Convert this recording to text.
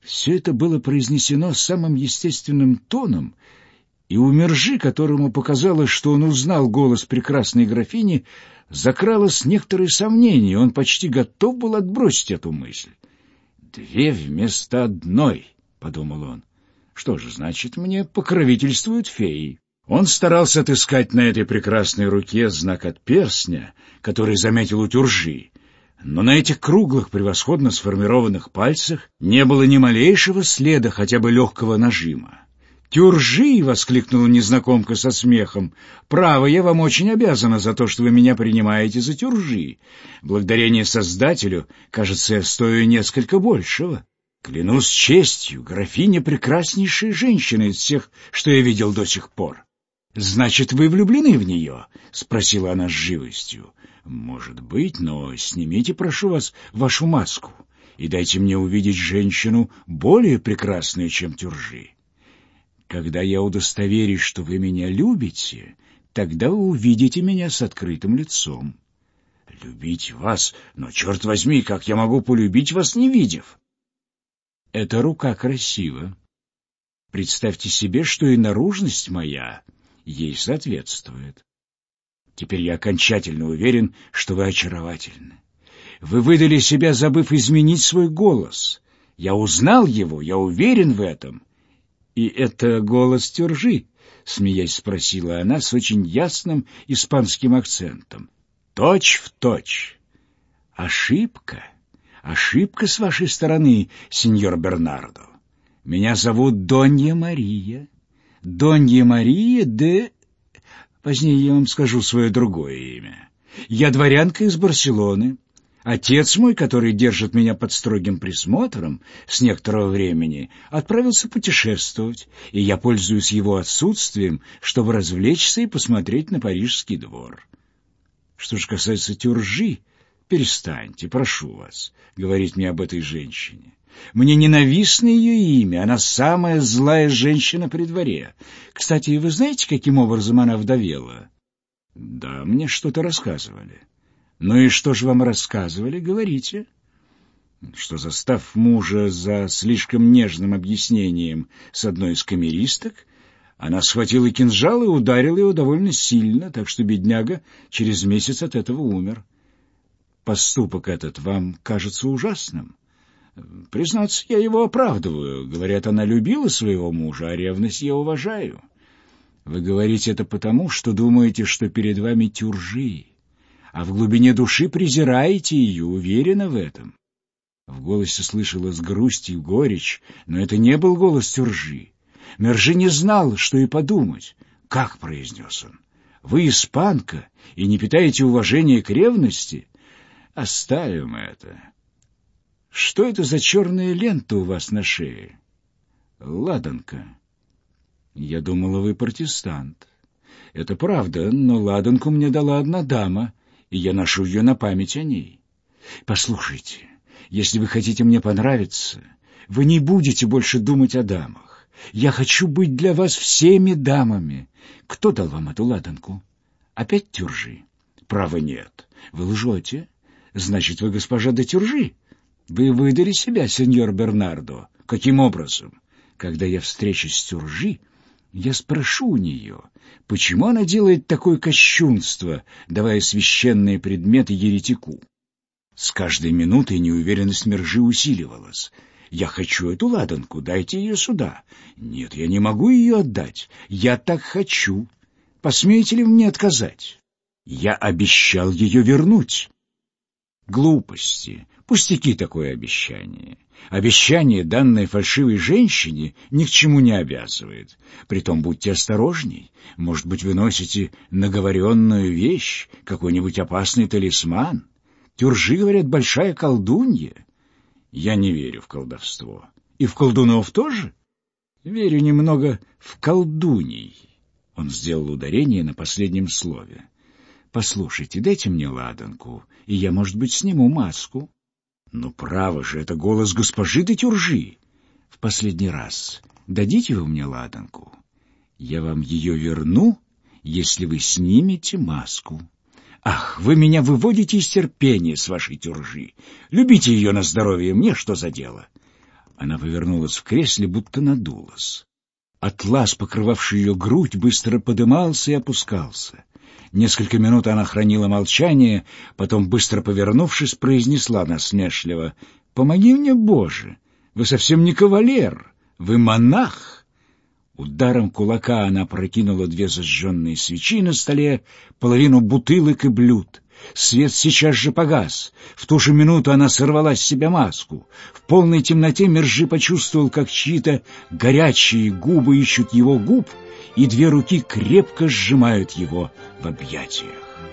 Все это было произнесено самым естественным тоном, и у Мержи, которому показалось, что он узнал голос прекрасной графини, закралось некоторое сомнение, он почти готов был отбросить эту мысль. «Две вместо одной», — подумал он. «Что же, значит, мне покровительствуют феи». Он старался отыскать на этой прекрасной руке знак от перстня, который заметил у Тюржи, но на этих круглых, превосходно сформированных пальцах не было ни малейшего следа хотя бы легкого нажима. «Тюржи!» — воскликнула незнакомка со смехом. «Право, я вам очень обязана за то, что вы меня принимаете за Тюржи. Благодарение Создателю, кажется, я стою несколько большего. Клянусь честью, графиня — прекраснейшая женщина из всех, что я видел до сих пор». «Значит, вы влюблены в нее?» — спросила она с живостью. «Может быть, но снимите, прошу вас, вашу маску и дайте мне увидеть женщину более прекрасную, чем Тюржи. Когда я удостоверюсь, что вы меня любите, тогда вы увидите меня с открытым лицом». «Любить вас? Но, черт возьми, как я могу полюбить вас, не видев?» «Эта рука красива. Представьте себе, что и наружность моя ей соответствует. Теперь я окончательно уверен, что вы очаровательны. Вы выдали себя, забыв изменить свой голос. Я узнал его, я уверен в этом». «И это голос Тюржи?» — смеясь спросила она с очень ясным испанским акцентом. «Точь в точь. Ошибка с вашей стороны, сеньор Бернардо. Меня зовут Донья Мария. Донья Мария де... Позднее я вам скажу свое другое имя. Я дворянка из Барселоны. Отец мой, который держит меня под строгим присмотром с некоторого времени, отправился путешествовать, и я пользуюсь его отсутствием, чтобы развлечься и посмотреть на парижский двор. Что же касается Тюржи, перестаньте, прошу вас, говорить мне об этой женщине. Мне ненавистно ее имя, она самая злая женщина при дворе. Кстати, вы знаете, каким образом она вдовела? Да, мне что-то рассказывали. Ну и что же вам рассказывали, говорите? Что, застав мужа за слишком нежным объяснением с одной из камеристок, она схватила кинжал и ударила его довольно сильно, так что бедняга через месяц от этого умер. Поступок этот вам кажется ужасным? Признаться, я его оправдываю. Говорят, она любила своего мужа, а ревность я уважаю. Вы говорите это потому, что думаете, что перед вами Тюржи, а в глубине души презираете ее, уверена в этом. В голосе слышалась грусть и горечь, но это не был голос Тюржи. Мержи не знал, что и подумать. «Как?» — произнес он. «Вы испанка и не питаете уважения к ревности? Оставим это. Что это за черная лента у вас на шее?» «Ладанка». «Я думала, вы протестант». «Это правда, но ладанку мне дала одна дама, и я ношу ее на память о ней. Послушайте, если вы хотите мне понравиться, вы не будете больше думать о дамах. Я хочу быть для вас всеми дамами. Кто дал вам эту ладанку? Опять Тюржи? Право, нет. Вы лжете. Значит, вы госпожа де Тюржи. Вы выдали себя, сеньор Бернардо. Каким образом? Когда я встречусь с Тюржи, я спрошу у нее, почему она делает такое кощунство, давая священные предметы еретику. С каждой минутой неуверенность Мержи усиливалась. «Я хочу эту ладанку, дайте ее сюда». «Нет, я не могу ее отдать. Я так хочу. Посмеете ли мне отказать?» «Я обещал ее вернуть». Глупости, пустяки такое обещание. Обещание, данное фальшивой женщине, ни к чему не обязывает. Притом будьте осторожней. Может быть, вы носите наговоренную вещь, какой-нибудь опасный талисман. Тюржи, говорят, большая колдунья. Я не верю в колдовство. И в колдунов тоже? Верю немного в колдуней. Он сделал ударение на последнем слове. Послушайте, дайте мне ладанку, и я, может быть, сниму маску. Ну, право же, это голос госпожи де Тюржи. В последний раз дадите вы мне ладанку? Я вам ее верну, если вы снимете маску. Ах, вы меня выводите из терпения с вашей Тюржи. Любите ее на здоровье, мне что за дело? Она повернулась в кресле, будто надулась. Атлас, покрывавший ее грудь, быстро подымался и опускался. Несколько минут она хранила молчание, потом, быстро повернувшись, произнесла насмешливо: «Помоги мне, Боже! Вы совсем не кавалер, вы монах!» Ударом кулака она прокинула 2 зажженные свечи на столе, половину бутылок и блюд. Свет сейчас же погас. В ту же минуту она сорвала с себя маску. В полной темноте Мержи почувствовал, как чьи-то горячие губы ищут его губ, и 2 руки крепко сжимают его в объятиях.